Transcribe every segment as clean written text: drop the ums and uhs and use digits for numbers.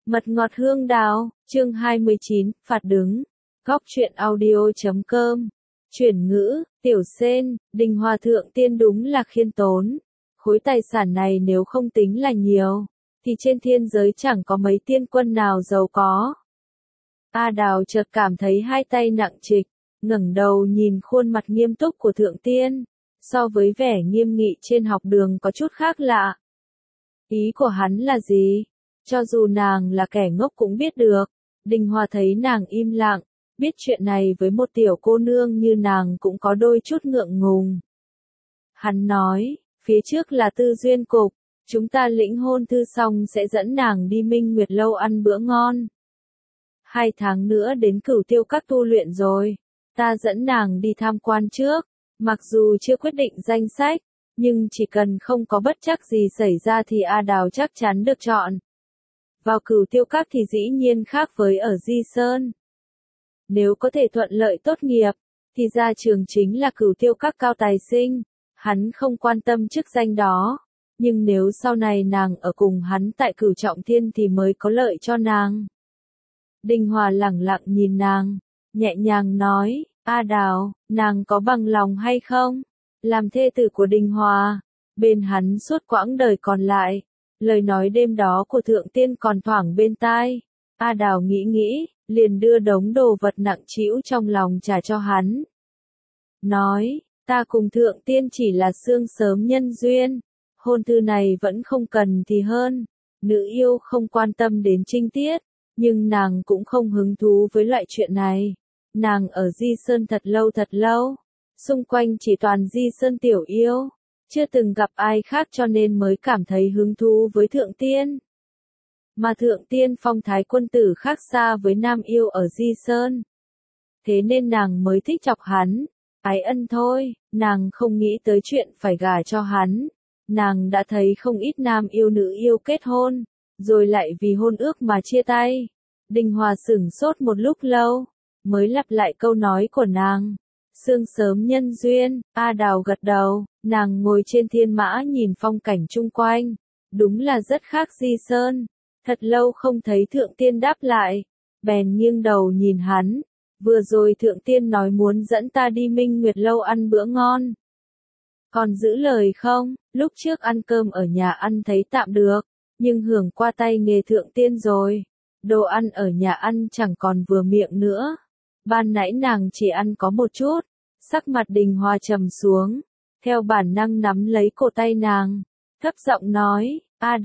Mật ngọt hương đào, chương 29, phạt đứng. Góc truyện audio.com. Chuyển ngữ, Tiểu Sên, Đình Hòa Thượng Tiên đúng là khiêm tốn. Khối tài sản này nếu không tính là nhiều, thì trên thiên giới chẳng có mấy tiên quân nào giàu có. A Đào chợt cảm thấy hai tay nặng trịch, ngẩng đầu nhìn khuôn mặt nghiêm túc của Thượng Tiên, so với vẻ nghiêm nghị trên học đường có chút khác lạ. Ý của hắn là gì? Cho dù nàng là kẻ ngốc cũng biết được. Đình Hòa thấy nàng im lặng, biết chuyện này với một tiểu cô nương như nàng cũng có đôi chút ngượng ngùng. Hắn nói, phía trước là tư duyên cục, chúng ta lĩnh hôn thư xong sẽ dẫn nàng đi Minh Nguyệt Lâu ăn bữa ngon. 2 tháng nữa đến Cửu Tiêu Các tu luyện rồi, ta dẫn nàng đi tham quan trước, mặc dù chưa quyết định danh sách, nhưng chỉ cần không có bất trắc gì xảy ra thì A Đào chắc chắn được chọn. Vào Cửu Tiêu Các thì dĩ nhiên khác với ở Di Sơn. Nếu có thể thuận lợi tốt nghiệp, thì ra trường chính là Cửu Tiêu Các cao tài sinh, hắn không quan tâm chức danh đó. Nhưng nếu sau này nàng ở cùng hắn tại Cửu Trọng Thiên thì mới có lợi cho nàng. Đình Hòa lẳng lặng nhìn nàng, nhẹ nhàng nói, A Đào, nàng có bằng lòng hay không? Làm thê tử của Đình Hòa, bên hắn suốt quãng đời còn lại. Lời nói đêm đó của Thượng Tiên còn thoảng bên tai. A Đào nghĩ, liền đưa đống đồ vật nặng trĩu trong lòng trả cho hắn. Nói, ta cùng Thượng Tiên chỉ là xương sớm nhân duyên, hôn thư này vẫn không cần thì hơn. Nữ yêu không quan tâm đến trinh tiết, nhưng nàng cũng không hứng thú với loại chuyện này. Nàng ở Di Sơn thật lâu, xung quanh chỉ toàn Di Sơn tiểu yêu. Chưa từng gặp ai khác cho nên mới cảm thấy hứng thú với Thượng Tiên. Mà Thượng Tiên phong thái quân tử khác xa với nam yêu ở Di Sơn. Thế nên nàng mới thích chọc hắn. Ái ân thôi, nàng không nghĩ tới chuyện phải gả cho hắn. Nàng đã thấy không ít nam yêu nữ yêu kết hôn, rồi lại vì hôn ước mà chia tay. Đình Hòa sửng sốt một lúc lâu, mới lặp lại câu nói của nàng. Sương sớm nhân duyên, A Đào gật đầu, nàng ngồi trên thiên mã nhìn phong cảnh chung quanh. Đúng là rất khác Di Sơn. Thật lâu không thấy Thượng Tiên đáp lại, bèn nghiêng đầu nhìn hắn. Vừa rồi Thượng Tiên nói muốn dẫn ta đi Minh Nguyệt Lâu ăn bữa ngon. Còn giữ lời không? Lúc trước ăn cơm ở nhà ăn thấy tạm được, nhưng hưởng qua tay nghề Thượng Tiên rồi. Đồ ăn ở nhà ăn chẳng còn vừa miệng nữa. Ban nãy nàng chỉ ăn có một chút. Sắc mặt Đình Hòa trầm xuống, theo bản năng nắm lấy cổ tay nàng, thấp giọng nói,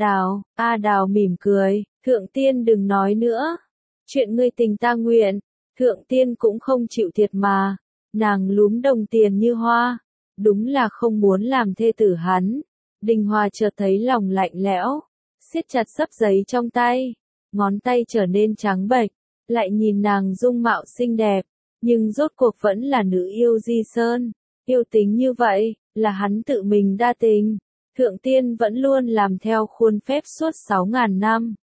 A Đào mỉm cười, Thượng Tiên đừng nói nữa. Chuyện ngươi tình ta nguyện, Thượng Tiên cũng không chịu thiệt mà. Nàng lúm đồng tiền như hoa, đúng là không muốn làm thê tử hắn. Đình Hòa chợt thấy lòng lạnh lẽo, siết chặt xấp giấy trong tay, ngón tay trở nên trắng bệch, lại nhìn nàng dung mạo xinh đẹp. Nhưng rốt cuộc vẫn là nữ yêu Di Sơn. Yêu tính như vậy, là hắn tự mình đa tình. Thượng Tiên vẫn luôn làm theo khuôn phép suốt 6.000 năm.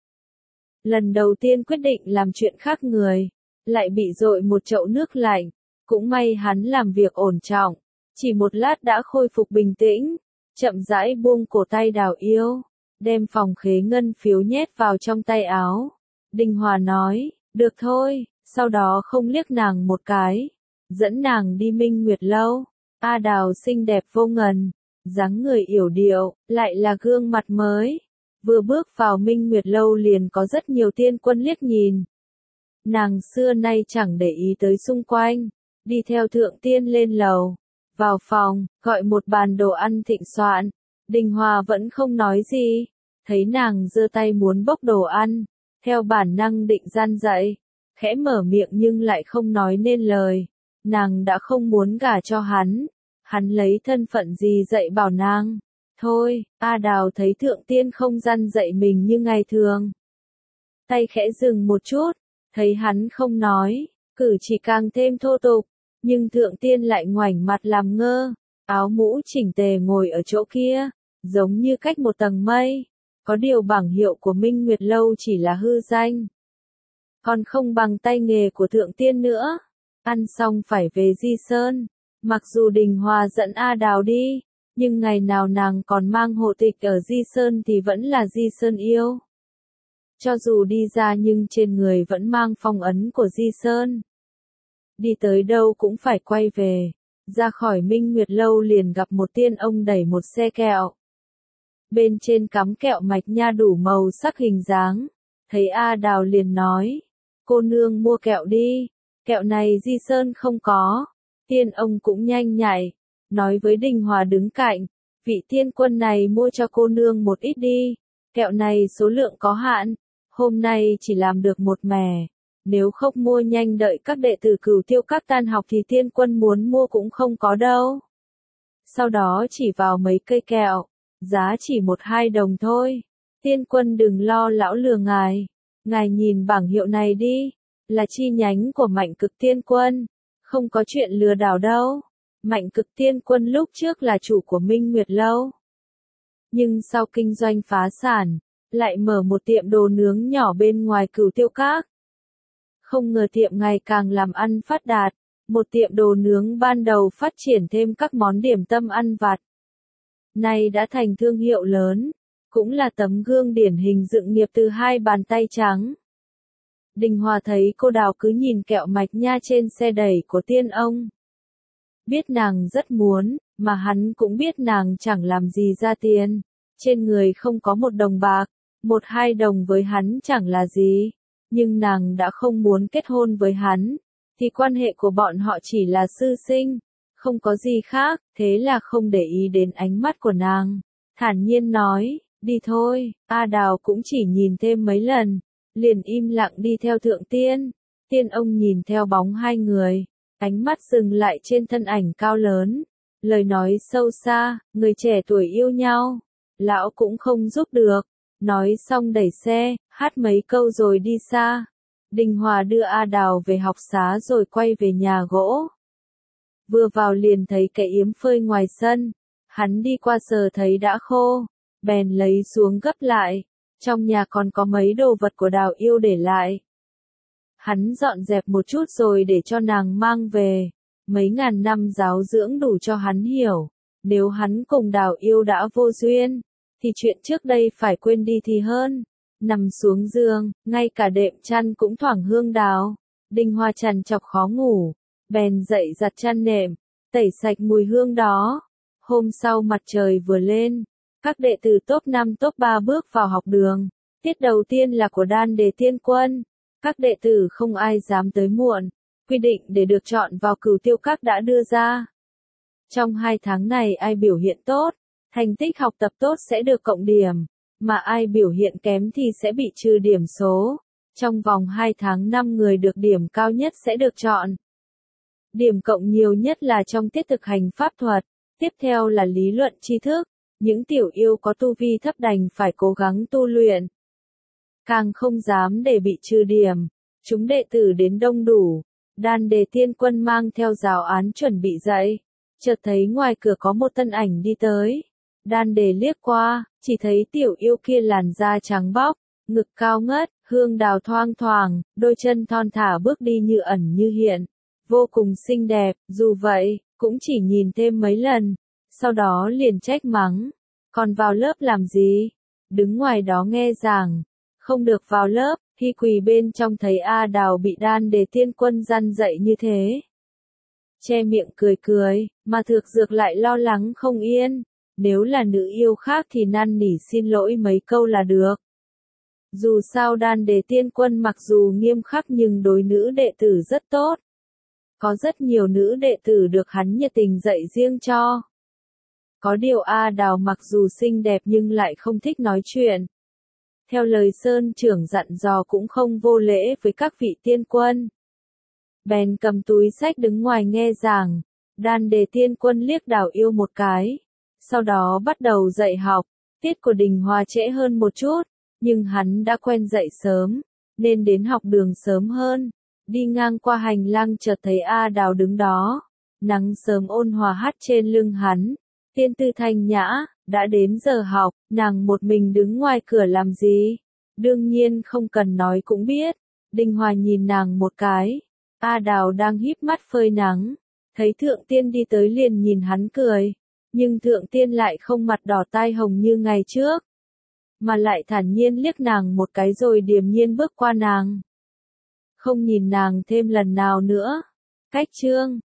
Lần đầu tiên quyết định làm chuyện khác người, lại bị dội một chậu nước lạnh. Cũng may hắn làm việc ổn trọng, chỉ một lát đã khôi phục bình tĩnh, chậm rãi buông cổ tay Đào yêu, đem phòng khế ngân phiếu nhét vào trong tay áo. Đình Hòa nói, được thôi. Sau đó không liếc nàng một cái, dẫn nàng đi Minh Nguyệt Lâu. A Đào xinh đẹp vô ngần, dáng người yểu điệu, lại là gương mặt mới. Vừa bước vào Minh Nguyệt Lâu liền có rất nhiều tiên quân liếc nhìn. Nàng xưa nay chẳng để ý tới xung quanh, đi theo Thượng Tiên lên lầu, vào phòng, gọi một bàn đồ ăn thịnh soạn. Đình Hòa vẫn không nói gì, thấy nàng giơ tay muốn bốc đồ ăn, theo bản năng định gian dạy. Khẽ mở miệng nhưng lại không nói nên lời. Nàng đã không muốn gả cho hắn. Hắn lấy thân phận gì dạy bảo nàng? Thôi, A Đào thấy Thượng Tiên không răn dạy mình như ngày thường. Tay khẽ dừng một chút, thấy hắn không nói, cử chỉ càng thêm thô tục. Nhưng Thượng Tiên lại ngoảnh mặt làm ngơ, áo mũ chỉnh tề ngồi ở chỗ kia, giống như cách một tầng mây. Có điều bảng hiệu của Minh Nguyệt Lâu chỉ là hư danh. Còn không bằng tay nghề của Thượng Tiên nữa. Ăn xong phải về Di Sơn. Mặc dù Đình Hòa dẫn A Đào đi, nhưng ngày nào nàng còn mang hộ tịch ở Di Sơn thì vẫn là Di Sơn yêu. Cho dù đi ra nhưng trên người vẫn mang phong ấn của Di Sơn. Đi tới đâu cũng phải quay về. Ra khỏi Minh Nguyệt Lâu liền gặp một tiên ông đẩy một xe kẹo. Bên trên cắm kẹo mạch nha đủ màu sắc hình dáng. Thấy A Đào liền nói. Cô nương mua kẹo đi. Kẹo này Di Sơn không có. Tiên ông cũng nhanh nhạy. Nói với Đình Hòa đứng cạnh. Vị tiên quân này mua cho cô nương một ít đi. Kẹo này số lượng có hạn. Hôm nay chỉ làm được một mẻ. Nếu không mua nhanh đợi các đệ tử Cửu Tiêu Các tan học thì tiên quân muốn mua cũng không có đâu. Sau đó chỉ vào mấy cây kẹo. Giá chỉ 1-2 đồng thôi. Tiên quân đừng lo lão lừa ngài. Ngài nhìn bảng hiệu này đi. Là chi nhánh của Mạnh Cực Tiên Quân. Không có chuyện lừa đảo đâu. Mạnh Cực Tiên Quân lúc trước là chủ của Minh Nguyệt Lâu. Nhưng sau kinh doanh phá sản, lại mở một tiệm đồ nướng nhỏ bên ngoài Cửu Tiêu Các. Không ngờ tiệm ngày càng làm ăn phát đạt. Một tiệm đồ nướng ban đầu phát triển thêm các món điểm tâm ăn vặt. Nay đã thành thương hiệu lớn. Cũng là tấm gương điển hình dựng nghiệp từ 2 bàn tay trắng. Đình Hòa thấy cô Đào cứ nhìn kẹo mạch nha trên xe đẩy của tiên ông. Biết nàng rất muốn, mà hắn cũng biết nàng chẳng làm gì ra tiền. Trên người không có 1 đồng bạc, 1-2 đồng với hắn chẳng là gì. Nhưng nàng đã không muốn kết hôn với hắn, thì quan hệ của bọn họ chỉ là sư sinh, không có gì khác, thế là không để ý đến ánh mắt của nàng. Thản nhiên nói, đi thôi. A Đào cũng chỉ nhìn thêm mấy lần, liền im lặng đi theo Thượng Tiên. Tiên ông nhìn theo bóng 2 người, ánh mắt dừng lại trên thân ảnh cao lớn. Lời nói sâu xa, người trẻ tuổi yêu nhau, lão cũng không giúp được. Nói xong đẩy xe, hát mấy câu rồi đi xa. Đình Hòa đưa A Đào về học xá rồi quay về nhà gỗ. Vừa vào liền thấy cái yếm phơi ngoài sân. Hắn đi qua sờ thấy đã khô, bèn lấy xuống gấp lại. Trong nhà còn có mấy đồ vật của Đào Yêu để lại. Hắn dọn dẹp một chút rồi để cho nàng mang về. Mấy ngàn năm giáo dưỡng đủ cho hắn hiểu. Nếu hắn cùng Đào Yêu đã vô duyên, thì chuyện trước đây phải quên đi thì hơn. Nằm xuống giường, ngay cả đệm chăn cũng thoảng hương đào. Đình Hòa trằn trọc khó ngủ, bèn dậy giặt chăn nệm, tẩy sạch mùi hương đó. Hôm sau mặt trời vừa lên, các đệ tử top 5 top 3 bước vào học đường. Tiết đầu tiên là của Đan Đề Tiên Quân. Các đệ tử không ai dám tới muộn. Quy định để được chọn vào Cửu Tiêu Các đã đưa ra. Trong 2 tháng này ai biểu hiện tốt, thành tích học tập tốt sẽ được cộng điểm, mà ai biểu hiện kém thì sẽ bị trừ điểm số. Trong vòng 2 tháng 5 người được điểm cao nhất sẽ được chọn. Điểm cộng nhiều nhất là trong tiết thực hành pháp thuật, tiếp theo là lý luận tri thức. Những tiểu yêu có tu vi thấp đành phải cố gắng tu luyện. Càng không dám để bị trừ điểm. Chúng đệ tử đến đông đủ. Đan Đề Tiên Quân mang theo giáo án chuẩn bị dạy. Chợt thấy ngoài cửa có một thân ảnh đi tới. Đan Đề liếc qua, chỉ thấy tiểu yêu kia làn da trắng bóc, ngực cao ngất, hương đào thoang thoảng, đôi chân thon thả bước đi như ẩn như hiện. Vô cùng xinh đẹp, dù vậy, cũng chỉ nhìn thêm mấy lần. Sau đó liền trách mắng. Còn vào lớp làm gì? Đứng ngoài đó nghe giảng. Không được vào lớp, khi quỳ bên trong thấy A Đào bị Đan Đề Tiên Quân răn dạy như thế. Che miệng cười cười, mà Thược Dược lại lo lắng không yên. Nếu là nữ yêu khác thì năn nỉ xin lỗi mấy câu là được. Dù sao Đan Đề Tiên Quân mặc dù nghiêm khắc nhưng đối nữ đệ tử rất tốt. Có rất nhiều nữ đệ tử được hắn nhiệt tình dạy riêng cho. Có điều A Đào mặc dù xinh đẹp nhưng lại không thích nói chuyện. Theo lời Sơn trưởng dặn dò cũng không vô lễ với các vị tiên quân. Bèn cầm túi sách đứng ngoài nghe giảng. Đan Đề Tiên Quân liếc Đào Yêu một cái. Sau đó bắt đầu dạy học. Tiết của Đình Hòa trễ hơn một chút, nhưng hắn đã quen dậy sớm, nên đến học đường sớm hơn. Đi ngang qua hành lang chợt thấy A Đào đứng đó. Nắng sớm ôn hòa hắt trên lưng hắn. Tiên tư thanh nhã, đã đến giờ học, nàng một mình đứng ngoài cửa làm gì? Đương nhiên không cần nói cũng biết. Đình Hòa nhìn nàng một cái. A Đào đang híp mắt phơi nắng. Thấy Thượng Tiên đi tới liền nhìn hắn cười. Nhưng Thượng Tiên lại không mặt đỏ tai hồng như ngày trước. mà lại thản nhiên liếc nàng một cái rồi điềm nhiên bước qua nàng. Không nhìn nàng thêm lần nào nữa. Cách chương